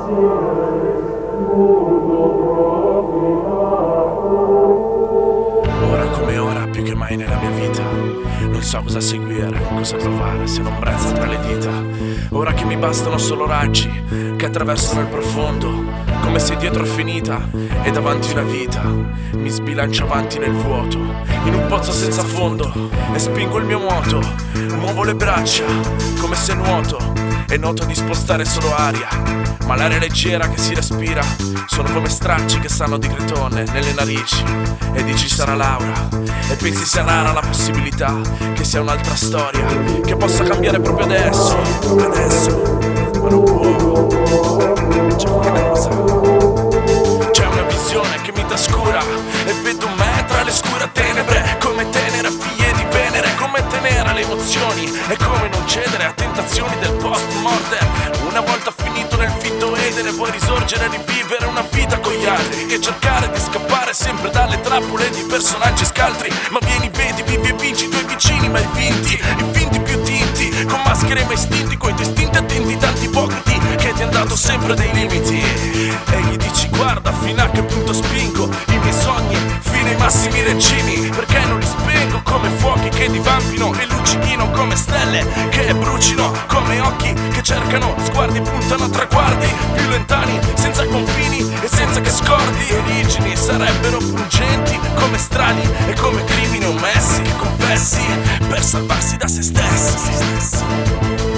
Ora come ora, più che mai nella mia vita, non so cosa seguire, cosa provare se non brezza tra le dita. Ora che mi bastano solo raggi che attraversano il profondo, come se dietro è finita e davanti una vita. Mi sbilancio avanti nel vuoto, in un pozzo senza fondo, e spingo il mio moto. Muovo le braccia come se nuoto e noto di spostare solo aria, ma l'aria leggera che si respira sono come stracci che sanno di gritone nelle narici. E dici sarà Laura, e pensi sia rara la possibilità che sia un'altra storia, che possa cambiare proprio adesso, ma non può. C'è qualcosa, c'è una visione che mi trascura e vedo me tra le scure tenebre, come tenera figlie di Venere, come tenere le emozioni e come non cedere a tentazioni del post-mortem. Una volta finito nel fitto Edene puoi risorgere e rivivere una vita con gli altri, che cercare di scappare sempre dalle trappole di personaggi scaltri. Ma vieni, vedi, vivi e vinci i tuoi vicini mai vinti, i finti più tinti, con maschere mai istinti, coi tuoi istinti attenti, tanti ipocriti che ti han dato sempre dei limiti. E gli dici guarda fino a che punto spingo i miei sogni fino ai massimi regimi, perché non li spengo come fuochi che divampino e luccichino come stelle che brucino, come occhi che cercano, sguardi puntano a traguardi più lontani, senza confini e senza che scordi. Origini sarebbero pungenti come strali e come crimini omessi, confessi per salvarsi da se stessi.